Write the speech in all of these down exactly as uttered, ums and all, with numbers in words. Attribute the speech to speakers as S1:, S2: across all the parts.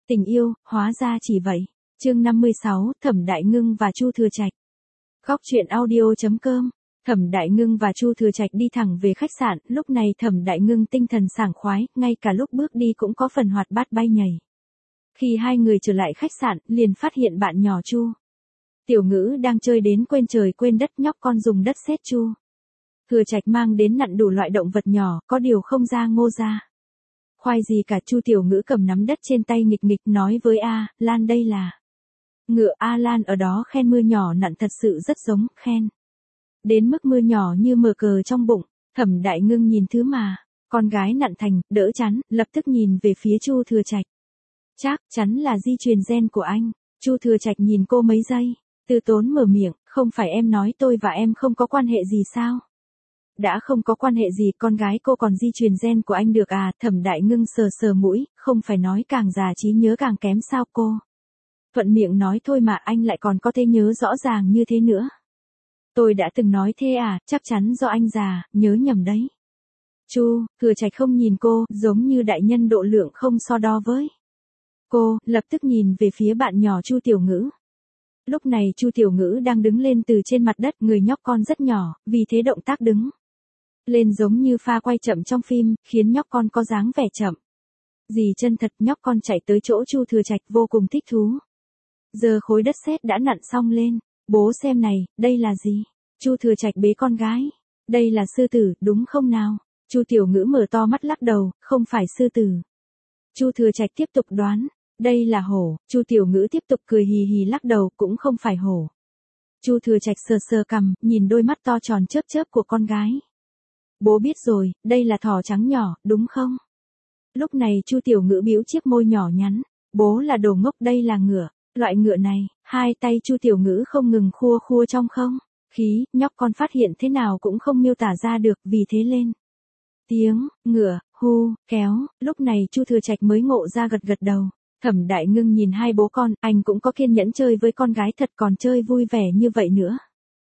S1: Tình yêu, hóa ra chỉ vậy. Chương năm mươi sáu, Thẩm Đại Ngưng và Chu Thừa Trạch. Góc truyện audio chấm com. Thẩm Đại Ngưng và Chu Thừa Trạch đi thẳng về khách sạn, lúc này Thẩm Đại Ngưng tinh thần sảng khoái, ngay cả lúc bước đi cũng có phần hoạt bát bay nhảy. Khi hai người trở lại khách sạn, liền phát hiện bạn nhỏ Chu Tiểu Ngữ đang chơi đến quên trời quên đất, nhóc con dùng đất sét Chu Thừa Trạch mang đến nặn đủ loại động vật nhỏ, có điều không ra ngô ra khoai gì cả. Chu Tiểu Ngữ cầm nắm đất trên tay nghịch nghịch nói với A Lan đây là ngựa. A Lan ở đó khen mưa nhỏ nặn thật sự rất giống, khen đến mức mưa nhỏ như mờ cờ trong bụng. Thẩm Đại Ngưng nhìn thứ mà con gái nặn thành, đỡ chán, lập tức nhìn về phía Chu Thừa Trạch. Chắc chắn là di truyền gen của anh. Chu Thừa Trạch nhìn cô mấy giây, từ tốn mở miệng, không phải em nói tôi và em không có quan hệ gì sao? Đã không có quan hệ gì, con gái cô còn di truyền gen của anh được à? Thẩm Đại Ngưng sờ sờ mũi, không phải nói càng già trí nhớ càng kém sao cô? Thuận miệng nói thôi mà anh lại còn có thể nhớ rõ ràng như thế nữa. Tôi đã từng nói thế à, chắc chắn do anh già, nhớ nhầm đấy. Chu Thừa Trạch không nhìn cô, giống như đại nhân độ lượng không so đo với cô, lập tức nhìn về phía bạn nhỏ Chu Tiểu Ngữ. Lúc này Chu Tiểu Ngữ đang đứng lên từ trên mặt đất, người nhóc con rất nhỏ, vì thế động tác đứng lên giống như pha quay chậm trong phim, khiến nhóc con có dáng vẻ chậm. Dì chân thật, nhóc con chạy tới chỗ Chu Thừa Trạch vô cùng thích thú. Giờ khối đất sét đã nặn xong lên, bố xem này, đây là gì? Chu Thừa Trạch bế con gái. Đây là sư tử, đúng không nào? Chu Tiểu Ngữ mở to mắt lắc đầu, không phải sư tử. Chu Thừa Trạch tiếp tục đoán, đây là hổ. Chu Tiểu Ngữ tiếp tục cười hì hì lắc đầu, cũng không phải hổ. Chu Thừa Trạch sờ sờ cằm, nhìn đôi mắt to tròn chớp chớp của con gái. Bố biết rồi, đây là thỏ trắng nhỏ, đúng không? Lúc này Chu Tiểu Ngữ bĩu chiếc môi nhỏ nhắn, bố là đồ ngốc, đây là ngựa. Loại ngựa này, hai tay Chu Tiểu Ngữ không ngừng khua khua trong không khí, nhóc con phát hiện thế nào cũng không miêu tả ra được, vì thế lên tiếng ngựa hu kéo. Lúc này Chu Thừa Trạch mới ngộ ra, gật gật đầu. Thẩm Đại Ngưng nhìn hai bố con, anh cũng có kiên nhẫn chơi với con gái thật, còn chơi vui vẻ như vậy nữa.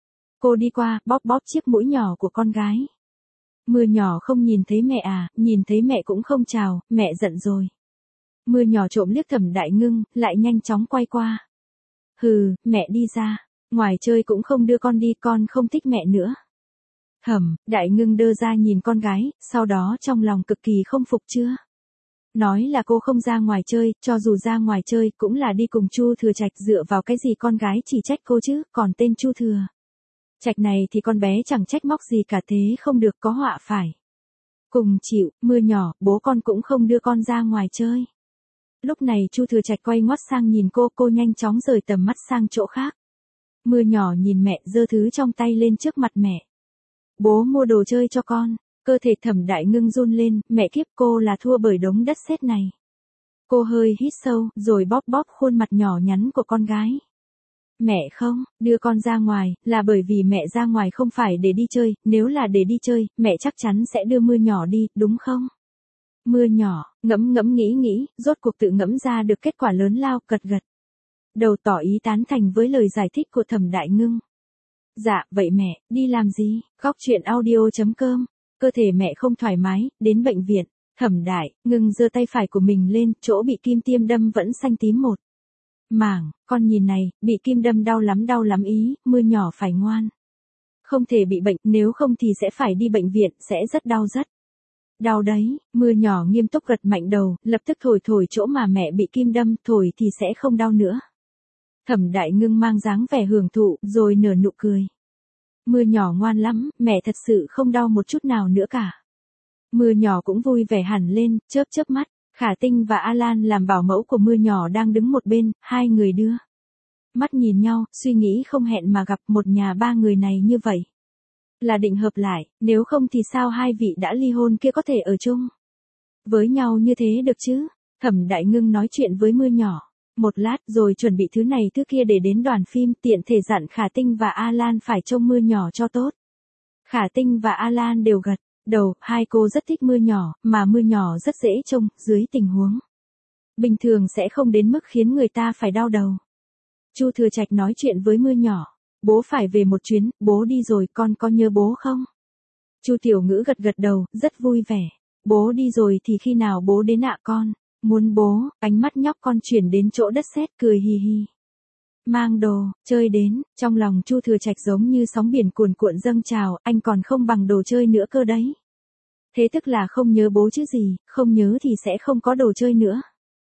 S1: Cô đi qua, bóp bóp chiếc mũi nhỏ của con gái. Mưa nhỏ không nhìn thấy mẹ à? Nhìn thấy mẹ cũng không chào, mẹ giận rồi. Mưa nhỏ trộm liếc Thẩm Đại Ngưng, lại nhanh chóng quay qua. Hừ, mẹ đi ra, ngoài chơi cũng không đưa con đi, con không thích mẹ nữa. Thẩm Đại Ngưng đơ ra nhìn con gái, sau đó trong lòng cực kỳ không phục. Chưa nói là cô không ra ngoài chơi, cho dù ra ngoài chơi cũng là đi cùng Chu Thừa Trạch, dựa vào cái gì con gái chỉ trách cô chứ? Còn tên Chu Thừa Trạch này thì con bé chẳng trách móc gì cả, thế không được, có họa phải cùng chịu. Mưa nhỏ, bố con cũng không đưa con ra ngoài chơi. Lúc này Chu Thừa Trạch quay ngoắt sang nhìn cô, cô nhanh chóng rời tầm mắt sang chỗ khác. Mưa nhỏ nhìn mẹ, giơ thứ trong tay lên trước mặt mẹ. Bố mua đồ chơi cho con. Cơ thể Thẩm Đại Ngưng run lên, mẹ kiếp, cô là thua bởi đống đất sét này. Cô hơi hít sâu, rồi bóp bóp khuôn mặt nhỏ nhắn của con gái. Mẹ không đưa con ra ngoài, là bởi vì mẹ ra ngoài không phải để đi chơi, nếu là để đi chơi, mẹ chắc chắn sẽ đưa Mưa nhỏ đi, đúng không? Mưa nhỏ, ngẫm ngẫm nghĩ nghĩ, rốt cuộc tự ngẫm ra được kết quả lớn lao, gật gật đầu tỏ ý tán thành với lời giải thích của Thẩm Đại Ngưng. Dạ, vậy mẹ, đi làm gì? Góc truyện audio chấm com. Cơ thể mẹ không thoải mái, đến bệnh viện. Thẩm Đại Ngưng giơ tay phải của mình lên, chỗ bị kim tiêm đâm vẫn xanh tím một mảng. Con nhìn này, bị kim đâm đau lắm, đau lắm ý. Mưa nhỏ phải ngoan, không thể bị bệnh, nếu không thì sẽ phải đi bệnh viện, sẽ rất đau, rất đau đấy. Mưa nhỏ nghiêm túc gật mạnh đầu, lập tức thổi thổi chỗ mà mẹ bị kim đâm, thổi thì sẽ không đau nữa. Thẩm Đại Ngưng mang dáng vẻ hưởng thụ, rồi nở nụ cười. Mưa nhỏ ngoan lắm, mẹ thật sự không đau một chút nào nữa cả. Mưa nhỏ cũng vui vẻ hẳn lên, chớp chớp mắt. Khả Tinh và A Lan làm bảo mẫu của Mưa nhỏ đang đứng một bên, hai người đưa mắt nhìn nhau, suy nghĩ không hẹn mà gặp, một nhà ba người này như vậy là định hợp lại, nếu không thì sao hai vị đã ly hôn kia có thể ở chung với nhau như thế được chứ? Thẩm Đại Ngưng nói chuyện với Mưa nhỏ một lát, rồi chuẩn bị thứ này thứ kia để đến đoàn phim, tiện thể dặn Khả Tinh và A Lan phải trông Mưa nhỏ cho tốt. Khả Tinh và A Lan đều gật đầu, hai cô rất thích Mưa nhỏ, mà Mưa nhỏ rất dễ trông, dưới tình huống bình thường sẽ không đến mức khiến người ta phải đau đầu. Chu Thừa Trạch nói chuyện với Mưa nhỏ, bố phải về một chuyến, bố đi rồi, con có nhớ bố không? Chu Tiểu Ngữ gật gật đầu, rất vui vẻ. Bố đi rồi thì khi nào bố đến ạ con? Muốn bố, ánh mắt nhóc con chuyển đến chỗ đất sét cười hì hì. Mang đồ, chơi đến, trong lòng Chu Thừa Trạch giống như sóng biển cuồn cuộn dâng trào, anh còn không bằng đồ chơi nữa cơ đấy. Thế tức là không nhớ bố chứ gì, không nhớ thì sẽ không có đồ chơi nữa.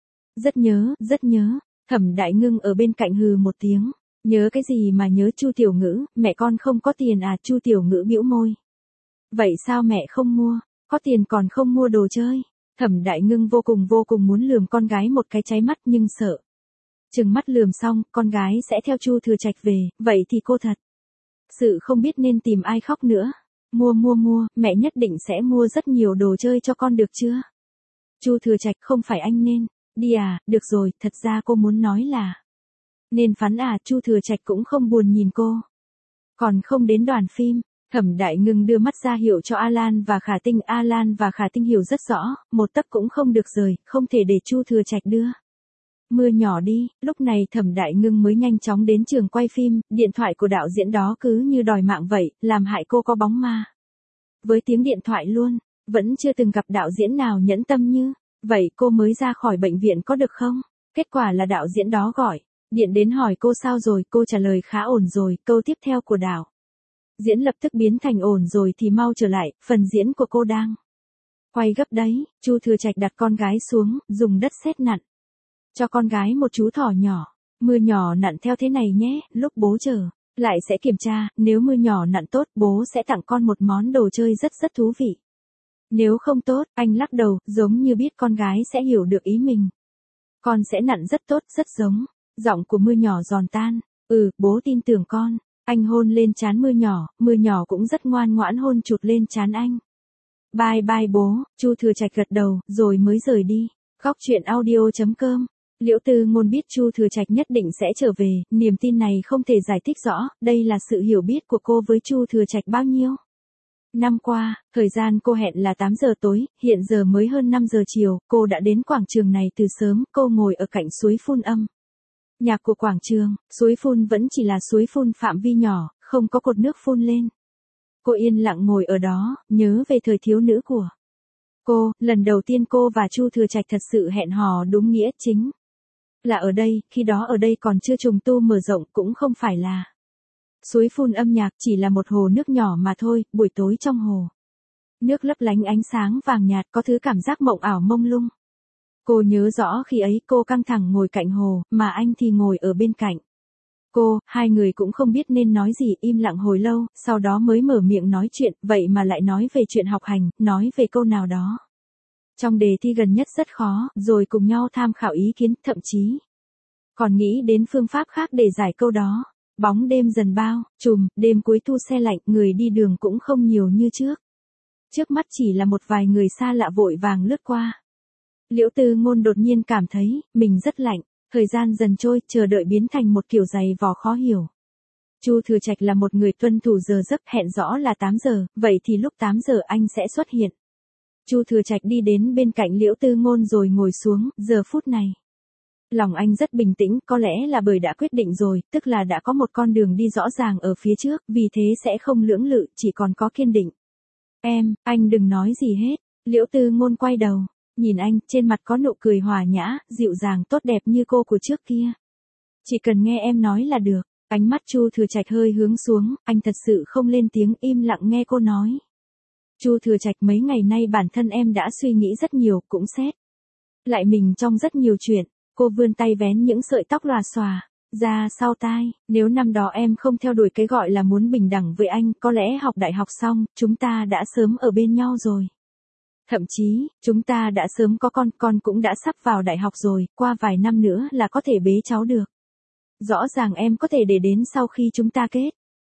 S1: Rất nhớ, rất nhớ, Thẩm Đại Ngưng ở bên cạnh hừ một tiếng, nhớ cái gì mà nhớ Chu Tiểu Ngữ, mẹ con không có tiền à, Chu Tiểu Ngữ bĩu môi. Vậy sao mẹ không mua, có tiền còn không mua đồ chơi? Thẩm Đại Ngưng vô cùng vô cùng muốn lườm con gái một cái cháy mắt nhưng sợ. Chừng mắt lườm xong, con gái sẽ theo Chu Thừa Trạch về, vậy thì cô thật sự không biết nên tìm ai khóc nữa. Mua mua mua, mẹ nhất định sẽ mua rất nhiều đồ chơi cho con được chưa? Chu Thừa Trạch không phải anh nên, đi à, được rồi, thật ra cô muốn nói là. Nên phắn à, Chu Thừa Trạch cũng không buồn nhìn cô. Còn không đến đoàn phim, Thẩm Đại Ngưng đưa mắt ra hiệu cho Alan và Khả Tinh. Alan và Khả Tinh hiểu rất rõ, một tấc cũng không được rời, không thể để Chu Thừa Trạch đưa. Mưa nhỏ đi, lúc này Thẩm Đại Ngưng mới nhanh chóng đến trường quay phim, điện thoại của đạo diễn đó cứ như đòi mạng vậy, làm hại cô có bóng ma. Với tiếng điện thoại luôn, vẫn chưa từng gặp đạo diễn nào nhẫn tâm như, vậy cô mới ra khỏi bệnh viện có được không? Kết quả là đạo diễn đó gọi, điện đến hỏi cô sao rồi, cô trả lời khá ổn rồi, câu tiếp theo của đạo diễn lập tức biến thành ổn rồi thì mau trở lại, phần diễn của cô đang quay gấp đấy. Chu Thừa Trạch đặt con gái xuống, dùng đất sét nặn cho con gái một chú thỏ nhỏ. Mưa nhỏ nặn theo thế này nhé, lúc bố trở lại sẽ kiểm tra, nếu mưa nhỏ nặn tốt, bố sẽ tặng con một món đồ chơi rất rất thú vị. Nếu không tốt, anh lắc đầu, giống như biết con gái sẽ hiểu được ý mình. Con sẽ nặn rất tốt, rất giống. Giọng của mưa nhỏ giòn tan. Ừ, bố tin tưởng con. Anh hôn lên trán mưa nhỏ, mưa nhỏ cũng rất ngoan ngoãn hôn chụt lên trán anh. Bye bye bố, Chu Thừa Trạch gật đầu, rồi mới rời đi. Góc truyện audio chấm com. Liễu Tư Ngôn biết Chu Thừa Trạch nhất định sẽ trở về, niềm tin này không thể giải thích rõ, đây là sự hiểu biết của cô với Chu Thừa Trạch bao nhiêu năm qua. Thời gian cô hẹn là tám giờ tối, hiện giờ mới hơn năm giờ chiều, cô đã đến quảng trường này từ sớm, cô ngồi ở cạnh suối phun âm nhạc của quảng trường, suối phun vẫn chỉ là suối phun phạm vi nhỏ, không có cột nước phun lên. Cô yên lặng ngồi ở đó, nhớ về thời thiếu nữ của cô, lần đầu tiên cô và Chu Thừa Trạch thật sự hẹn hò đúng nghĩa chính là ở đây, khi đó ở đây còn chưa trùng tu mở rộng, cũng không phải là suối phun âm nhạc, chỉ là một hồ nước nhỏ mà thôi. Buổi tối trong hồ nước lấp lánh ánh sáng vàng nhạt, có thứ cảm giác mộng ảo mông lung. Cô nhớ rõ khi ấy cô căng thẳng ngồi cạnh hồ, mà anh thì ngồi ở bên cạnh cô, hai người cũng không biết nên nói gì, im lặng hồi lâu, sau đó mới mở miệng nói chuyện, vậy mà lại nói về chuyện học hành, nói về câu nào đó trong đề thi gần nhất rất khó, rồi cùng nhau tham khảo ý kiến, thậm chí còn nghĩ đến phương pháp khác để giải câu đó. Bóng đêm dần bao trùm, đêm cuối thu se lạnh, người đi đường cũng không nhiều như trước. Trước mắt chỉ là một vài người xa lạ vội vàng lướt qua. Liễu Tư Ngôn đột nhiên cảm thấy, mình rất lạnh, thời gian dần trôi, chờ đợi biến thành một kiểu dày vò khó hiểu. Chu Thừa Trạch là một người tuân thủ giờ giấc, hẹn rõ là tám giờ, vậy thì lúc tám giờ anh sẽ xuất hiện. Chu Thừa Trạch đi đến bên cạnh Liễu Tư Ngôn rồi ngồi xuống, giờ phút này. Lòng anh rất bình tĩnh, có lẽ là bởi đã quyết định rồi, tức là đã có một con đường đi rõ ràng ở phía trước, vì thế sẽ không lưỡng lự, chỉ còn có kiên định. Em, anh đừng nói gì hết. Liễu Tư Ngôn quay đầu, nhìn anh, trên mặt có nụ cười hòa nhã, dịu dàng tốt đẹp như cô của trước kia. Chỉ cần nghe em nói là được. Ánh mắt Chu Thừa Trạch hơi hướng xuống, anh thật sự không lên tiếng, im lặng nghe cô nói. Chu Thừa Trạch, mấy ngày nay bản thân em đã suy nghĩ rất nhiều, cũng xét lại mình trong rất nhiều chuyện. Cô vươn tay vén những sợi tóc lòa xòa ra sau tai. Nếu năm đó em không theo đuổi cái gọi là muốn bình đẳng với anh, có lẽ học đại học xong, chúng ta đã sớm ở bên nhau rồi. Thậm chí, chúng ta đã sớm có con, con cũng đã sắp vào đại học rồi, qua vài năm nữa là có thể bế cháu được. Rõ ràng em có thể để đến sau khi chúng ta kết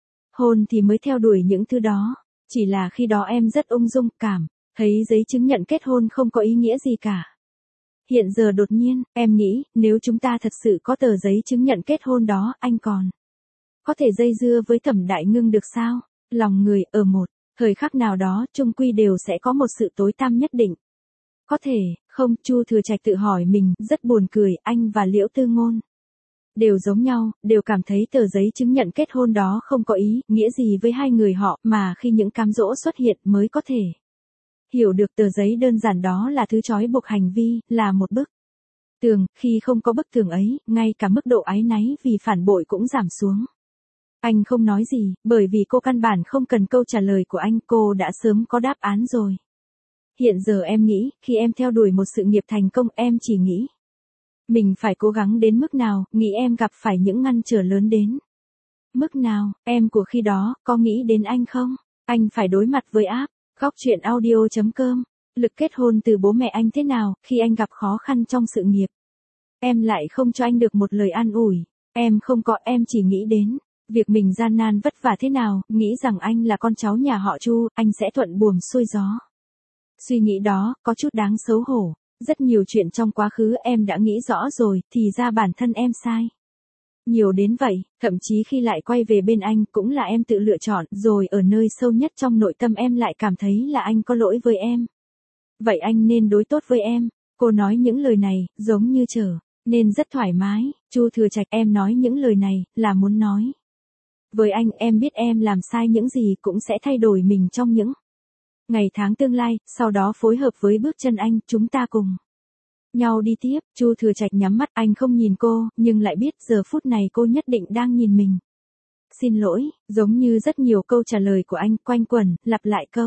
S1: hôn thì mới theo đuổi những thứ đó. Chỉ là khi đó em rất ung dung, cảm thấy giấy chứng nhận kết hôn không có ý nghĩa gì cả. Hiện giờ đột nhiên, em nghĩ, nếu chúng ta thật sự có tờ giấy chứng nhận kết hôn đó, anh còn có thể dây dưa với Thẩm Đại Ngưng được sao? Lòng người, ở một thời khắc nào đó, chung quy đều sẽ có một sự tối tăm nhất định. Có thể, không, Chu Thừa Trạch tự hỏi mình, rất buồn cười, anh và Liễu Tư Ngôn đều giống nhau, đều cảm thấy tờ giấy chứng nhận kết hôn đó không có ý nghĩa gì với hai người họ, mà khi những cám dỗ xuất hiện mới có thể Hiểu được tờ giấy đơn giản đó là thứ trói buộc hành vi, là một bức tường, khi không có bức tường ấy, ngay cả mức độ áy náy vì phản bội cũng giảm xuống. Anh không nói gì, bởi vì cô căn bản không cần câu trả lời của anh, cô đã sớm có đáp án rồi. Hiện giờ em nghĩ, khi em theo đuổi một sự nghiệp thành công, em chỉ nghĩ mình phải cố gắng đến mức nào, nghĩ em gặp phải những ngăn trở lớn đến mức nào, em của khi đó, có nghĩ đến anh không? Anh phải đối mặt với áp. Góc truyện audio.com. Lực kết hôn từ bố mẹ anh thế nào, khi anh gặp khó khăn trong sự nghiệp? Em lại không cho anh được một lời an ủi. Em không có, em chỉ nghĩ đến việc mình gian nan vất vả thế nào, nghĩ rằng anh là con cháu nhà họ Chu, anh sẽ thuận buồm xuôi gió. Suy nghĩ đó, có chút đáng xấu hổ. Rất nhiều chuyện trong quá khứ em đã nghĩ rõ rồi, thì ra bản thân em sai. Nhiều đến vậy, thậm chí khi lại quay về bên anh cũng là em tự lựa chọn, rồi ở nơi sâu nhất trong nội tâm em lại cảm thấy là anh có lỗi với em. Vậy anh nên đối tốt với em. Cô nói những lời này, giống như trở nên rất thoải mái. Chu Thừa Trạch, em nói những lời này, là muốn nói với anh, em biết em làm sai những gì cũng sẽ thay đổi mình trong những ngày tháng tương lai, sau đó phối hợp với bước chân anh, chúng ta cùng nhau đi tiếp. Chu Thừa Trạch nhắm mắt, anh không nhìn cô, nhưng lại biết giờ phút này cô nhất định đang nhìn mình. Xin lỗi, giống như rất nhiều câu trả lời của anh, quanh quẩn, lặp lại câu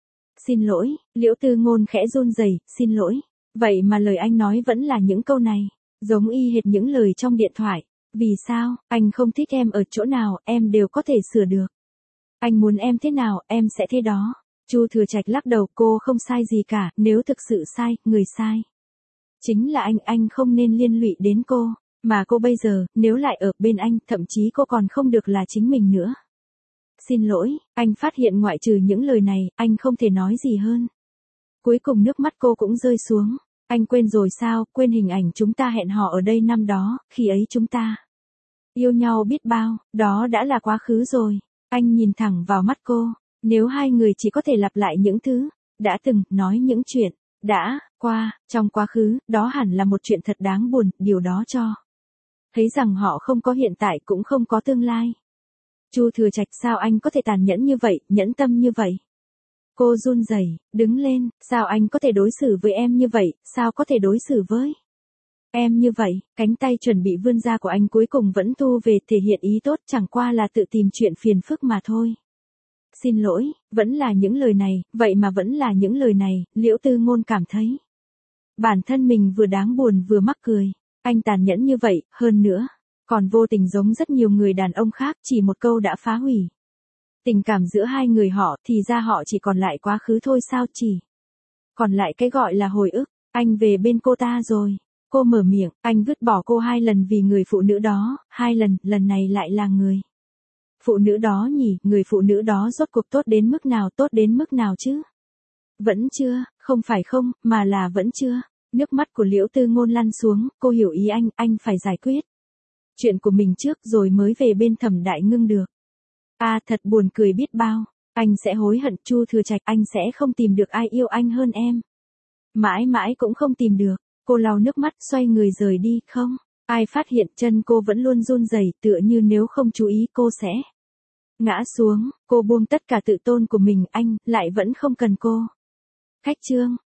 S1: xin lỗi. Liễu Tư Ngôn khẽ run rẩy, xin lỗi. Vậy mà lời anh nói vẫn là những câu này, giống y hệt những lời trong điện thoại. Vì sao, anh không thích em ở chỗ nào, em đều có thể sửa được. Anh muốn em thế nào, em sẽ thế đó. Chu Thừa Trạch lắc đầu, cô không sai gì cả, nếu thực sự sai, người sai chính là anh, anh không nên liên lụy đến cô, mà cô bây giờ, nếu lại ở bên anh, thậm chí cô còn không được là chính mình nữa. Xin lỗi, anh phát hiện ngoại trừ những lời này, anh không thể nói gì hơn. Cuối cùng nước mắt cô cũng rơi xuống. Anh quên rồi sao, quên hình ảnh chúng ta hẹn hò ở đây năm đó, khi ấy chúng ta yêu nhau biết bao, đó đã là quá khứ rồi. Anh nhìn thẳng vào mắt cô, nếu hai người chỉ có thể lặp lại những thứ đã từng nói, những chuyện đã qua trong quá khứ, đó hẳn là một chuyện thật đáng buồn, điều đó cho thấy rằng họ không có hiện tại cũng không có tương lai. Chu Thừa Trạch, sao anh có thể tàn nhẫn như vậy, nhẫn tâm như vậy? Cô run rẩy, đứng lên, sao anh có thể đối xử với em như vậy, sao có thể đối xử với em như vậy? Cánh tay chuẩn bị vươn ra của anh cuối cùng vẫn thu về, thể hiện ý tốt, chẳng qua là tự tìm chuyện phiền phức mà thôi. Xin lỗi, vẫn là những lời này, vậy mà vẫn là những lời này, Liễu Tư Ngôn cảm thấy bản thân mình vừa đáng buồn vừa mắc cười. Anh tàn nhẫn như vậy, hơn nữa còn vô tình, giống rất nhiều người đàn ông khác, chỉ một câu đã phá hủy tình cảm giữa hai người họ, thì ra họ chỉ còn lại quá khứ thôi sao, chỉ còn lại cái gọi là hồi ức. Anh về bên cô ta rồi. Cô mở miệng, anh vứt bỏ cô hai lần vì người phụ nữ đó, hai lần, lần này lại là người phụ nữ đó nhỉ, người phụ nữ đó rốt cuộc tốt đến mức nào, tốt đến mức nào chứ? Vẫn chưa, không phải không, mà là vẫn chưa. Nước mắt của Liễu Tư Ngôn lăn xuống, cô hiểu ý anh, anh phải giải quyết chuyện của mình trước rồi mới về bên Thẩm Đại Ngưng được. À, thật buồn cười biết bao. Anh sẽ hối hận. Chu Thừa Trạch, anh sẽ không tìm được ai yêu anh hơn em. Mãi mãi cũng không tìm được. Cô lau nước mắt, xoay người rời đi. Không ai phát hiện chân cô vẫn luôn run rẩy, tựa như nếu không chú ý cô sẽ ngã xuống. Cô buông tất cả tự tôn của mình, anh lại vẫn không cần cô. Khách trương.